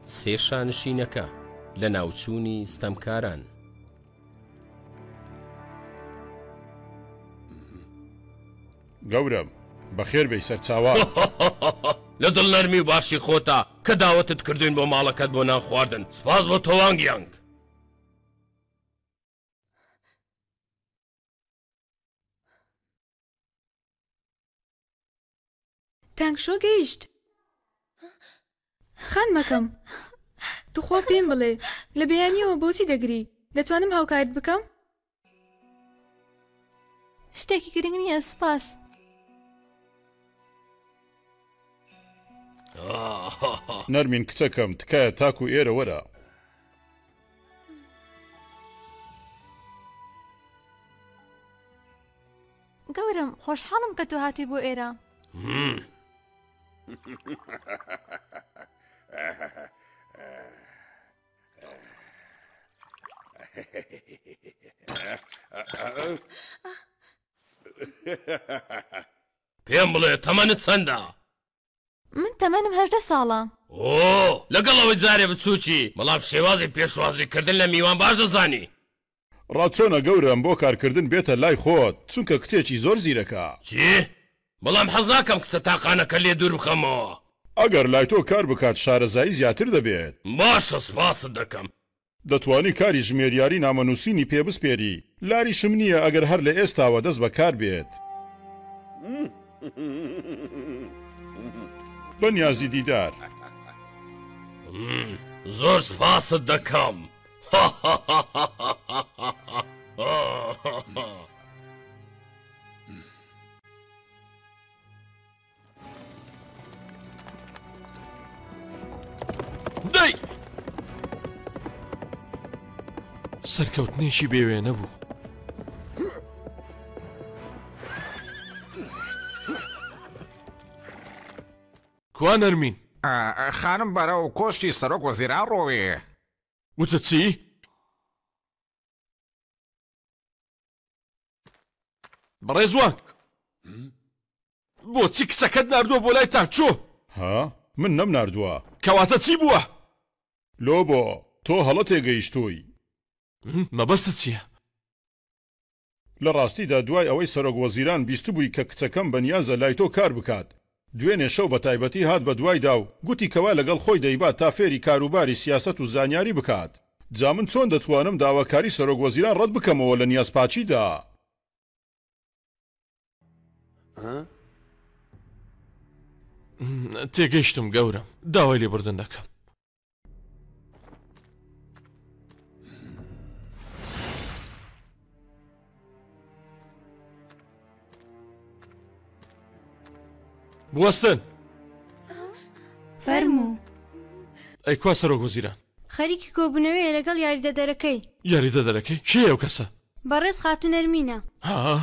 سێ شانشینەکە لە ناوچوونی ستەمکاران. گەورم بەخێر بێی سەرچاوە. لە دڵنەرمی و باشی خۆتا کە داوەتت کردوین بۆ ماڵەکەت بۆ نان خواردن. سپاس بۆ تۆوانگیانگ. تانگشۆ گەیشت. خان مەکەم، توخوا پێم بڵێ لە بەیانیەوە بۆچی دەگری؟ دەتوانم هاوکارت بکەم؟ شتێکی گرنگ نییە، سوپاس. نەرمین کچەکەم تکایە تاکو ئێرە وەرە. گەورم خۆشحاڵم کە تۆ هاتی بۆ ئێرە. پێم بڵێ تەمەنت چەندە؟ من تەمەنم 18 ساڵە. ئۆ لەگەڵەوەی جارێ بچووکی، بەڵام شێوازی پێشوازیکردن لە میوان باش دەزانی. ڕاچۆنە گەورم بۆ کارکردن بێتە لای خۆت، چونکە کچێکی زۆر زیرەکە. چی؟ بەڵام حەز ناکەم کچە تاقانەکە لێ دوور بخەمەوە. ئەگەر لای تۆ کار بکات شارەزایی زیاتر دەبێت. باشە، سپاست دەکەم. دەتوانی کاری ژمێریاری نامەنووسینی پێبسپێری. لاریشم نییە ئەگەر هەر لە ئێستاوە دەست بەکار بێت. بەنیازی دیدار. زۆر سپاست دەکەم. دەی سەرکەوتنێکی بێوێ نەبوو. کوان نەرمین؟ خانم بەرە و کۆشتی سەرۆک وەزیران ڕۆوێ. وتە چی؟ بەڕێزوان بۆچی کچەکەت ناردووە بۆ لای تاکچۆ؟ ها؟ من نەم ناردووە. کەواتە چی بووە؟ لۆ بۆ تۆ هەڵە تێگەیشتووی. مەبەستە چییە؟ لە ڕاستیدا دوای ئەوەی سەرۆک وەزیران بیست بووی کە کچەکەم بەنیازە لای تۆ کار بکات. دوێنێ شەو بە تایبەتی هات بە دوایدا و گوتی کەوا لەگەڵ خۆی دەیبات تا فێری کاروباری سیاست و زانیاری بکات. جا من چۆن دەتوانم داواکاری سەرۆک وەزیران ڕەت بکەمەوە لە نیازپاچیدا؟ تێگەیشتم گەورم، داوای لێبوردن دەکەم. بوەستن فەرموو. ئەی کوا سەرۆک وەزیران؟ خەریکی کۆبوونەوەیە لەگەڵ یاریدەدەرەکەی. یاریدەدەرەکەی؟ کێیە ئەو کەسە؟ بەڕێز خاتون نەرمینە. ها؟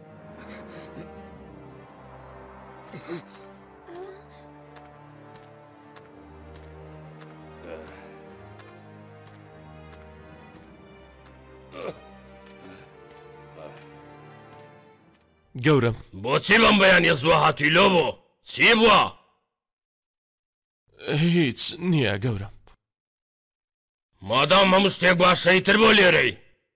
گەورم بۆچی بەم بەیانیە زووە هاتووی لۆ بۆ؟ چی بووە؟ هیچ نییە گەورم. مادام هەموو شتێک باشەیتر بۆ لێرەی.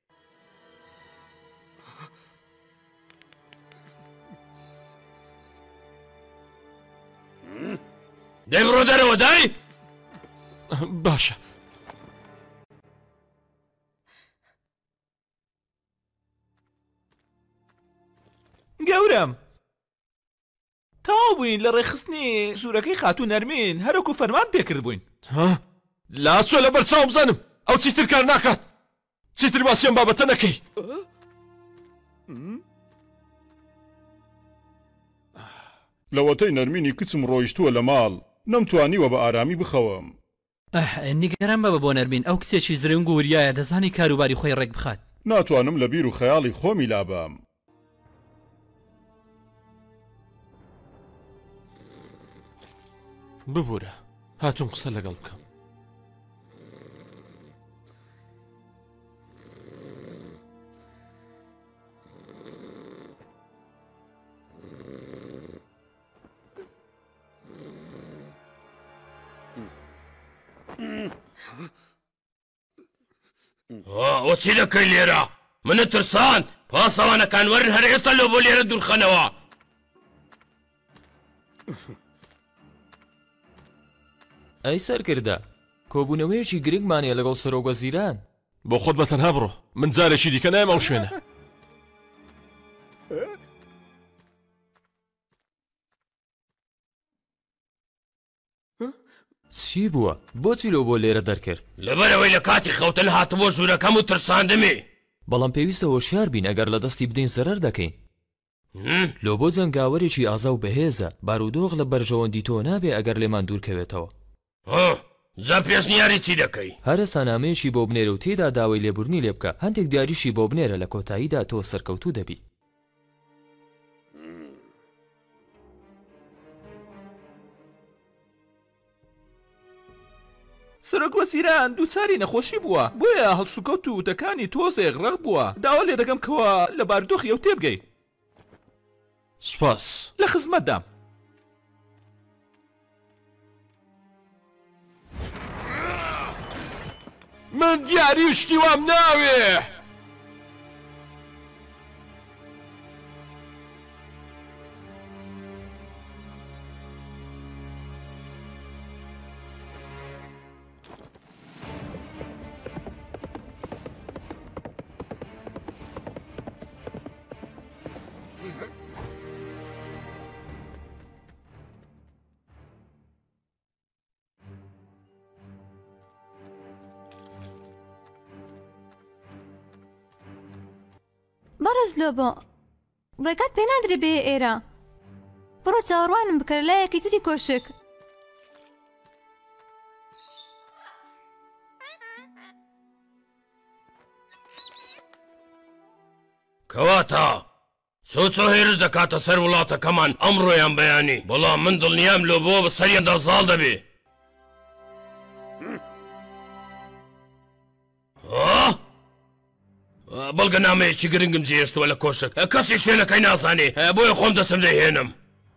دەی بڕۆ دەرەوە دای؟ باشە. گەورم تاو بووین لە ڕێخستنی ژوورەکەی خاتون نەرمین هەرۆکو فەرمان پێکرد بووین. ها؟ لاچۆ لە بەرچاو بزانم ئەو چیتر کار ناکات. چیتر باسیەم بابەتە نەکەی. لەوەتەی نەرمینی کچم ڕۆیشتووە لە ماڵ نەمتوانیوە بە ئارامی بخەوم. نیگەران بە بۆ نەرمین، ئەو کچێکی زرنگ و وریایە دەزانی کاروباری خۆی ڕێک بخات. ناتوانم لە بیر و خەیاڵی خۆمی لابام. ببوورە هاتووم قسە لەگەڵ بکەم. ئەوە چی دەکەی لێرە؟ منت ترسان پاسەوانەکان وەرن هەر ئێستا لۆ بۆ لێرە دوورخەنەوە. ئەی سەرکردە کۆبوونەوەیەکی گرنگمانەیە لەگەڵ سەرۆک وەزیران. بۆ خۆت بەتەنها بڕۆ، من جارێکی دیکە نایم ئەو شوێنە. چی بووە؟ بۆچی لەو بۆ لێرە دەرکرد؟ لەبەرەوەی لە کاتی خەوتن هاتبووە ژوورەکەم و ترساندمی. بەڵام پێویستە هۆشیار بین ئەگەر لە دەستی بدەین زەرەر دەکەین. لۆ بۆ جەنگاوەرێکی ئازا و بەهێزە، بارودۆخ لە بەرژەوەندی تۆ نابێ ئەگەر لێمان دوورکەوێتەوە. جا پێشنیاری چی دەکەی؟ هەرستا نامەیەکی بۆ بنێرە و تێدا داوای لێبوورنی لێ بکە، هەندێک دیاریشی بۆ بنێرە لە کۆتاییدا تۆ سەرکەوتوو دەبیت. سەرۆک وەزیران دووچاری نەخۆشی بووە، بۆیە هەڵسوکەوت و وتەکانی تۆزێک ڕق بووە. داوا لێ دەکەم کەوە لە بارودۆخی ئەو تێبگەی. سوپاس. لە خزمەتدام. من دیاری شتی وام ناوێ. بەڕێز لۆ بۆ ڕێگات پێ نادرێ بێ ئێرە. بڕۆ چاوەڕوانم بکە لایەکی تری کۆشک. کەواتە سۆچۆ هێرش دەکاتە سەر وڵاتەکەمان ئەمڕۆیان بەیانی، بەڵام من دڵنیام لۆ بۆ بە سەریاندا زاڵ دەبێ. بەڵگە نامەیەکی گرنگم جێشتووە لە کۆشک، کەسی شوێنەکەی نازانێ، بۆیە خۆم دەسم دەهێنم.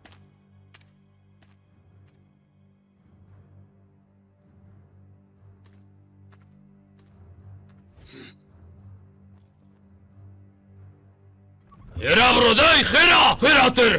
هێرا بڕۆ دای خێرا خێراتر.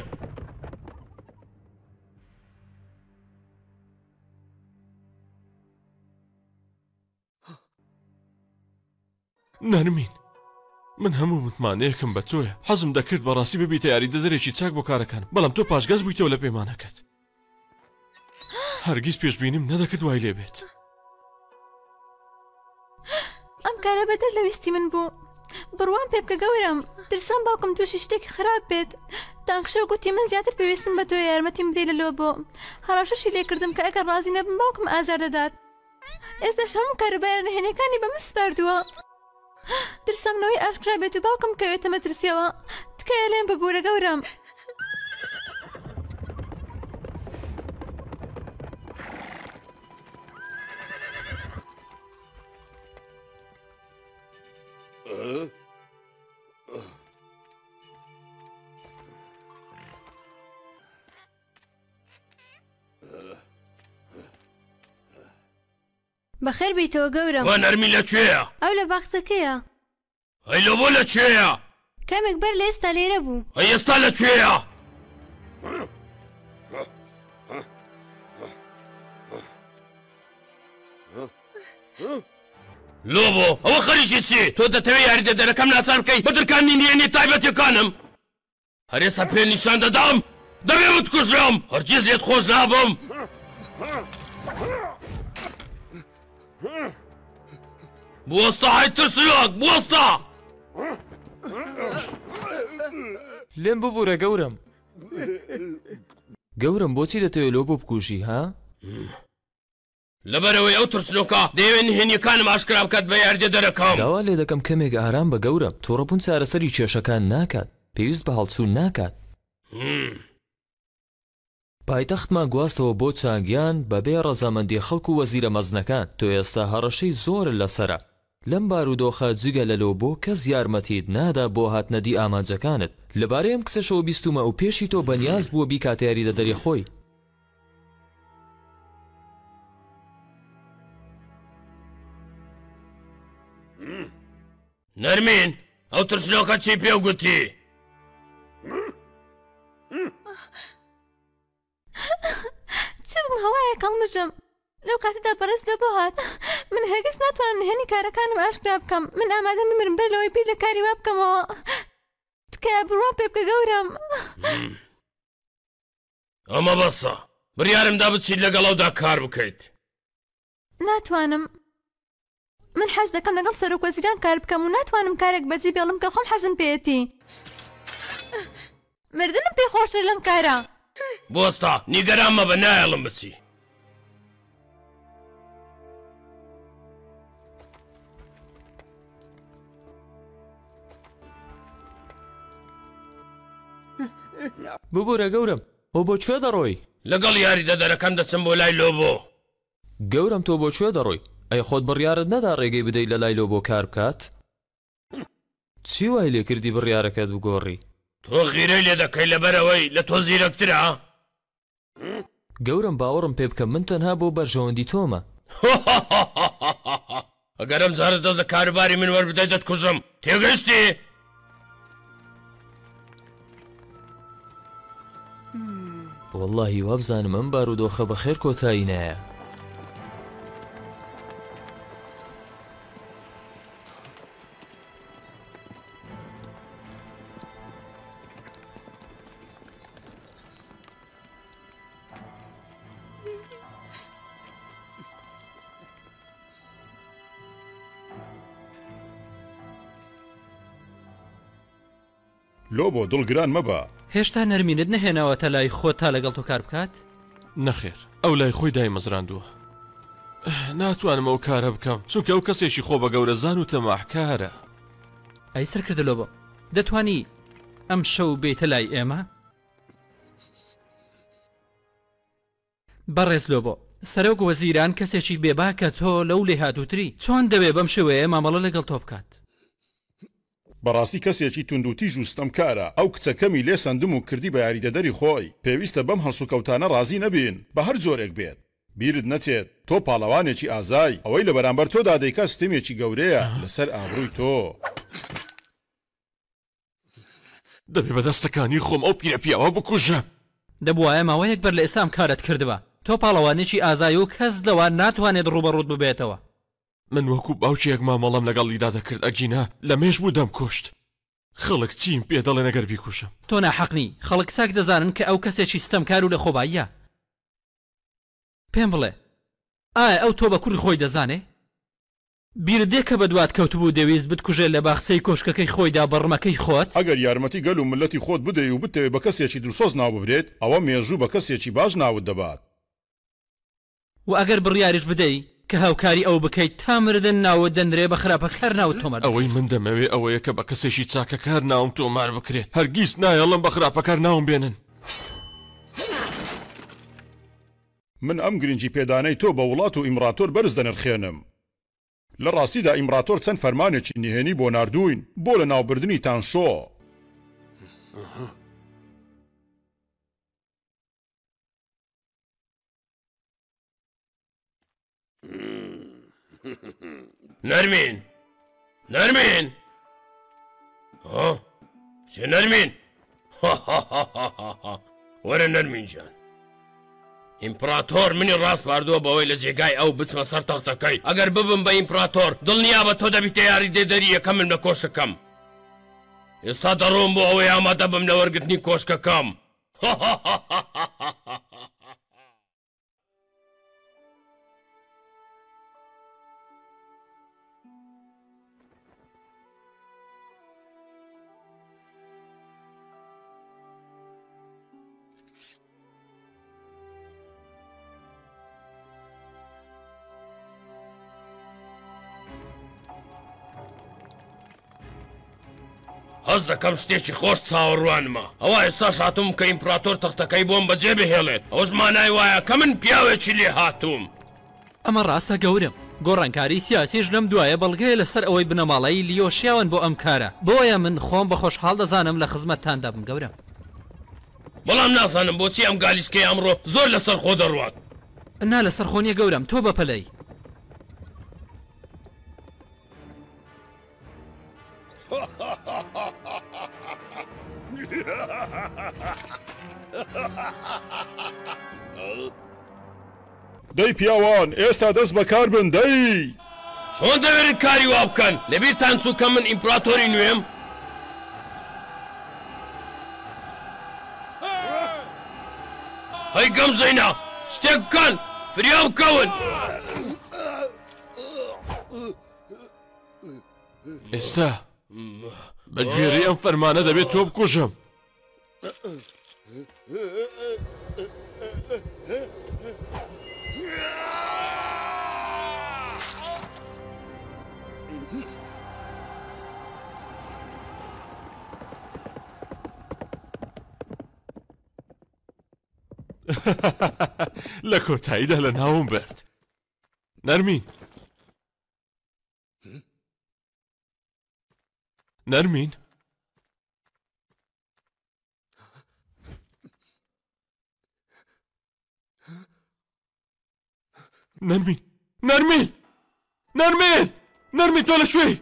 نەرمین من هەموو متمانەیەکم بە تۆیە. حەزم دەکرد بەڕاستی ببیتە یاریدەدەرێکی چاک بۆ کارەکان، بەڵام تۆ پاشگەز بوویتەوە لە پەیمانەکەت. هەرگیز پێشبینیم نەدەکرد وای لێ بێت. ئەم کارە بەدەر لە ویستی من بوو. بڕوان پێ بکە گەورم، ترسام باوکم تووشی شتێکی خراپ بێت. تانکشە گوتی من زیاتر پێویستم بە تۆ یارمەتیم بدەی لە لۆ بۆ. هەڕاشەشی لێکردم کە ئەگەر ڕازی نەبم باوکم ئازار دەدات. ئێستاش هەموو کاروبارە نهێنیەکانی بە من سپاردووە. ترسامنەوەی ئاشکرا بێت و باوکم کەوێتە مەترسیەوە. تکایە لێم ببوورە گەورم. بەخێر بیتەوە گەورم. وا نەرمی لەکوێیە؟ ئەو لە باخچەکەیە. ئەی لۆ بۆ لەکوێیە؟ کامێک بەر لە ئێستا لێرە بوو. ئەی ئێستا لەکوێیە؟ لۆ بۆ ئەوە خەریکی چی؟ تۆ دەتەوێت یاریدەدەرەکەم ناچار بکەی بە دڕکانی نێنی تایبەتیەکانم. هەر ئێستا پێ نیشان دەدام دەبێ بتکوژم، هەرگیز لێت خۆش نابم. بوەستە های ترسناک بوەستە. لێم ببوورە گەورم. گەورم بۆچی دەتەوێت لۆ بۆ بکوژی ها؟ لەبەرەوەی ئەو ترسنۆکە دەیەوێت نهێنیەکانم ئاشکرا بکات بە یاریدەدەرەکەم. داوا لێ دەکەم کەمێک ئارام بە گەورم. تۆڕەبوون چارەسەری کێشەکان ناکات، پێویست بە هەڵسوون ناکات. پایتەختمان گواستەوە بۆ چانگیان بەبێ ڕەزامەندی خەڵک و وەزیرە مەزنەکان. تۆ ئێستا هەڕەشەی زۆر لەسرە. لەم بارودۆخە جگە لەلۆ بۆ کەس یارمەتیت نادا بۆ هاتنەدی ئامانجەکانت. لەبارەی ئەم کسەشەوە بیستومە و پێشی تۆ بەنیاز بووە بیکاتە یاریدەدەری خۆی. نەرمین ئەو ترسنۆکە چی پێ گوتی؟ چم هەوایە کەڵمژم لەو کاتەدا بەڕێز لە بۆ هات من هەرگیز ناتوانم نهێنی کارەکانم ئاشکرا بکەم من ئامادە ممرم بەر لەوەی بیر لە کاری وا بکەمەوە تکایە بڕوان پێ بکە گەورم ئەمە بەسە بڕیارمدا بچیت لەگەڵەودا کار بکەیت ناتوانم من حەز دەکەم لەگەڵ سەرۆک وەزیران کار بکەم و ناتوانم کارێک بەجێ بێڵم کە خۆم حەزم پێیەتی مردنم پێ خۆشتر لەم کارە بۆستا نیگەران مەبە نایەڵم بچی ببوورە گەورم ئەو بۆ کوێ دەڕۆی؟ لەگەڵ یاریدەدەرەکەم دەچم بۆ لای لۆبۆ گەورم تۆ بۆ کوێ دەڕۆی؟ ئەی خۆت بڕیارت نەدا ڕێگەی بدەیت لە لای لۆبۆ کار بکات؟ چی وای لێ کردی بڕیارەکەت بگۆڕی؟ تۆ غیرەی لێ دەکەی لەبەرەوەی لە تۆ زیرەکترە؟ گەورم باوەڕم پێ بکەم من تەنها بۆ بەرژەوەندی تۆمە ئەگەرم جارە دەست لە کارەباری من وەربدەیت دەتکوژم تێگەیشتی؟ واللهی وابزانم ئەم بارودۆخە بەخێر کۆتایی نایە لۆبۆ دڵگران مەبە هێشتا نەرمینت نەهێناوەتە لای خۆت تا لەگەڵ تۆ کار بکات؟ نەخێر ئەو لای خۆی دایمەزراندووە ناتوانم ئەو کارە بکەم چونکە ئەو کەسێکی خۆ بە گەورەزان و تەماحکارە ئەی سەرکردلۆ بۆ دەتوانی ئەم شەو بێتە لای ئێمە؟ بەڕێز لۆ بۆ سەرۆک وەزیران کەسێکی بێباکە تۆ لەو لێ هاتووتری چۆن دەبێ بەم شێوەیە مامەڵە لەگەڵ تۆ بکات؟ بەڕاستی کەسێکی توندوتیژ و ستەمکارە ئەو کچەکەمی لێ سندم و کردی بە یاریدەدەری خۆی پێویستە بەم هەڵسوکەوتانە ڕازی نەبین بە هەر جۆرێک بێت بیرت نەچێت تۆ پاڵەوانێکی ئازای ئەوەی لە بەرامبەر تۆدا دەیکا ستێمێکی گەورەیە لەسەر ئابڕووی تۆ دەبێ بەدەستەکانی خۆم ئەو پیرە پیاوە بکوژە دەبوایە ماوەیەک بەر لە ئێستام کارت کردوە تۆ پاڵەوانێکی ئازای و کەس لەوان ناتوانێت ڕوبەڕوود ببێتەوە من وەکو باوچێک مامەڵەم لەگەڵیدا دەکرد ئەگینا لە مێژ بوو دەم کوشت خەڵک چیم پێ دەڵێ نەگەر بیکوشم تۆ ناحەقنی خەڵک ساک دەزانن کە ئەو کەسێکی ستەمکار و لە خۆباییە پێم بڵێ ئایا ئەو تۆ بە کوڕی خۆی دەزانێ؟ بیرت دێ کە بەدوات کەوتبوو دەویست بتکوژێت لە باخچەی کۆشکەکەی خۆیدا بەڕمەکەی خۆت؟ ئەگەر یارمەتی گەل و ملەتی خۆت بدەی و بتەوێت بە کەسێکی درسۆز ناو ببرێت ئەوە مێژوو بە کەسێکی باش ناوت دەبات و ئەگەر بڕیاریش بدەی کە هاوکاری ئەو بکەیت تا مردن ناوت دەنرێ بە خراپەکار ناوت تۆمەر ئەوەی من دەمەوێ ئەوەیە کە بە کەسێکی چاکەکار ناوم تۆمار بکرێت هەرگیز نایەڵم بە خراپەکار ناوم بێنن من ئەم گرنگی پێدانەی تۆ بە وڵات و ئیمراتۆر بەرز دەنرخێنم لە ڕاستیدا ئیمراتۆر چەند فەرمانێکی نهێنی بۆ ناردوین بۆ لە ناوبردنی تانشۆ نەرمین نەرمین چێ نەرمین وەرە نەرمین جان ئیمپراتۆر منی ڕاست پاردووە بەوەی لە جێگای ئەو بچمە سەر تەختەکەی ئەگەر ببم بە ئیمپراتۆر دڵنیا بە تۆ دەبیتە یاری دێدەریەکە من لە کۆشەکەم ئێستا دەڕۆم بۆ ئەوەی ئامادە بم لە وەرگرتنی کۆشکەکەم هەز دەکەم شتێکی خۆش چاوەڕوانمە ئەوە ئێستاش هاتووم کە ئیمپراتۆر تەختەکەی بۆم بەجێ بهێڵێت ئەوەش مانای وایە کە من پیاوێکی لێ هاتووم ئەمە ڕاستە گەورم گۆڕانکاری سیاسیش لەم دوایە بەڵگەیە لەسەر ئەوەی بنەماڵەی لیۆشیاون بۆ ئەم کارە بۆیە من خۆم بە خۆشحاڵ دەزانم لە خزمەتتاندا بم گەورم بەڵام نازانم بۆچی ئەم گالیسکەی ئەمڕۆ زۆر لەسەر خۆ دەڕوات نا لەسەر خۆنیە گەورم تۆ بەپەلەی دەی پیاوان ئێستا دەست بەکار بن دەی چۆن دەوێت کاری وا بکەن لەبیرتان چوو کە من ئیمپراتۆری نوێم هەی گەمزەینا شتێک بکەن فریا بکەون ئێستا بەگوێرەی ئەم فەرمانە دەبێت تۆ بکوژم لە کۆتاییدا لە ناوم برد نەرمین نەرمین نەرمین نەرمین نەرمین نەرمین تۆ لەکوێی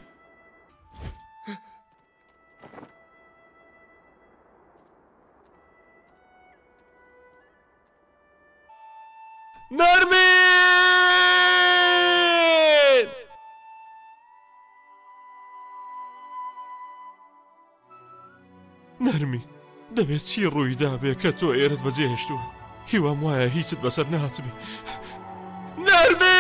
نەرمین نەرمین دەبێت چی ڕوویدا بێ کە تۆ ئێرت بەجێهێشتووە هیوام وایە هیچت بەسەر نهاتبێ نەرمین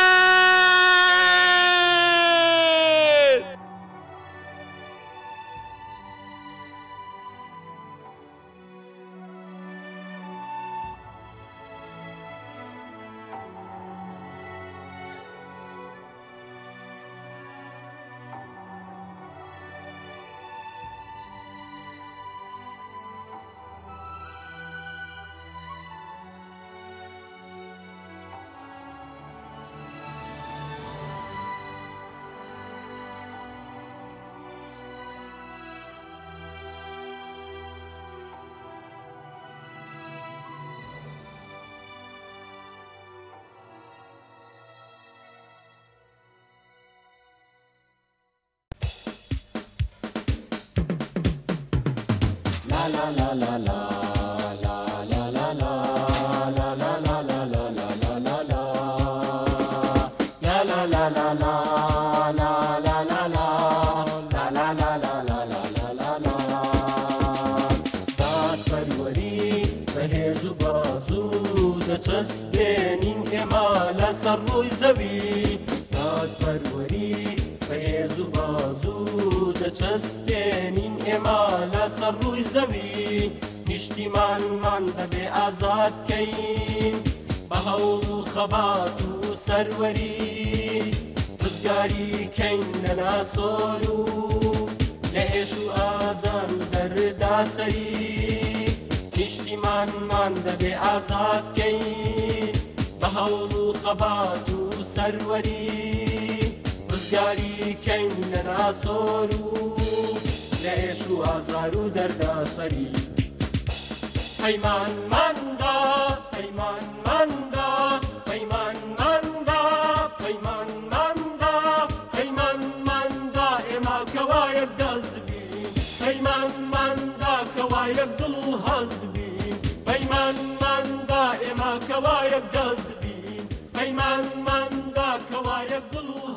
دەچەسبێنین ئێمە لەسەر ڕووی زەوی دادپەروەری بەهێز و بازوو دەچەسبێنین ئێمە لەسەر ڕووی زەوی نیشتیمانمان دەبێ ئازاد بکەین بە هەوڵ و خەبات و سەروەری ڕزگاری کەین لە ناسۆر و لە ئێش و ئازان دەردا سەری نیشتیمانمان دەبێ ئازاد بکەین بە هەوڵ و خەبات و سەروەری ڕزگاری کەین لە ناسۆر و لە ئێش و ئازار و دەردا سەری پەیمانماندا پەیمانماندا پەیمانماندا پەیمانماندا پەیمانماندا ئێمە کەوایەک دەست بین پەیمانماندا کەوایەک دڵ و هەست بین پەیمانماندا ئێمە کەوایەک دەست بین پەیمانماندا کەوایەک دڵ و